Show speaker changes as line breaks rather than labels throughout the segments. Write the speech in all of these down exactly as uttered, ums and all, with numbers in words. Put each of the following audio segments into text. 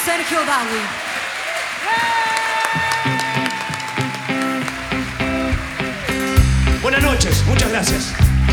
Sergio Dawi.
Buenas noches, muchas gracias.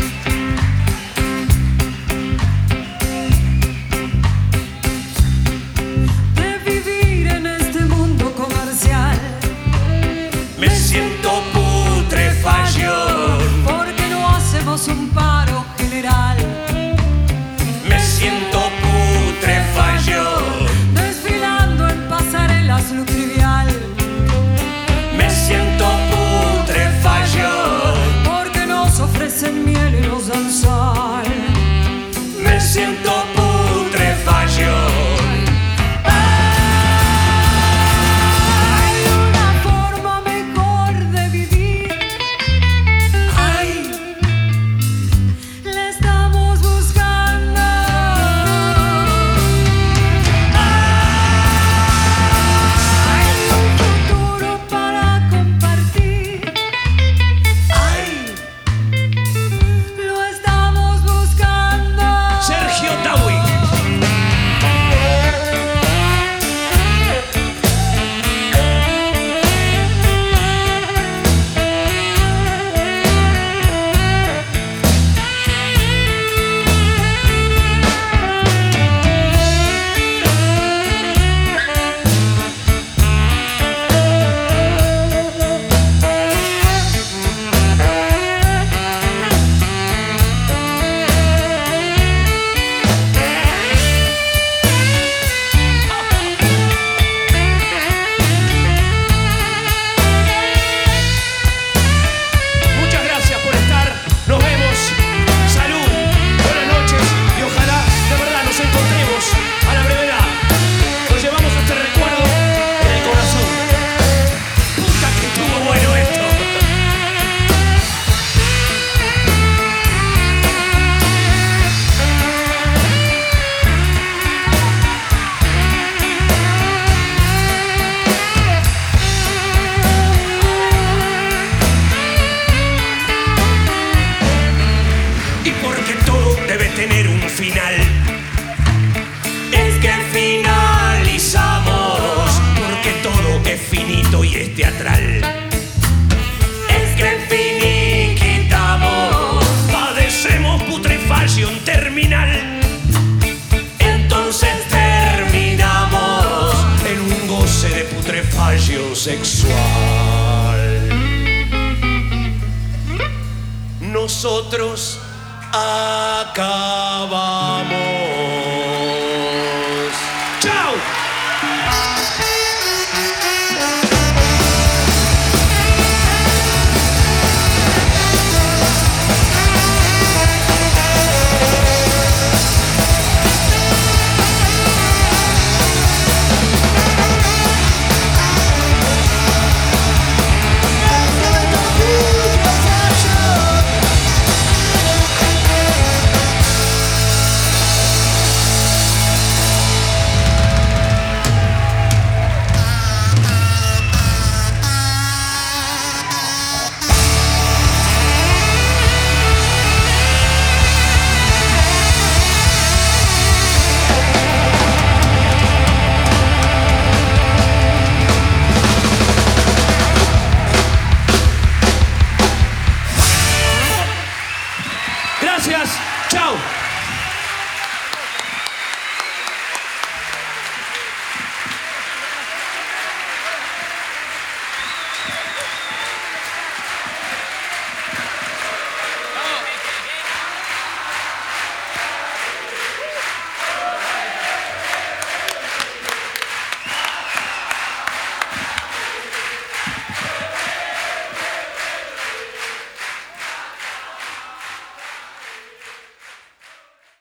De vivir en este mundo comercial
Me siento putrefacción.
porque no hacemos un paro general.
Me siento putrefacción.
Desfilando en pasarelas lo trivial.
Me siento putrefacción.
Porque nos ofrecen miel y nos dan sal.
Me siento putrefacción.
Hay una forma mejor de vivir. Ay, la estamos buscando. Hay un futuro para compartir. Ay, lo estamos buscando.
Sergio Dawi. Muchas gracias por estar. Nos vemos. Salud. Buenas noches. Y ojalá de verdad nos encontremos a la brevedad. Nos llevamos este recuerdo en el corazón. Puta que estuvo bueno esto. Y porque todo debe tener un final. Es que finalizamos. Porque todo es finito y es teatral. Es que finiquitamos. Padecemos putrefacción terminal. Entonces terminamos en un goce de putrefacción sexual. Nosotros acabamos. ¡Chao!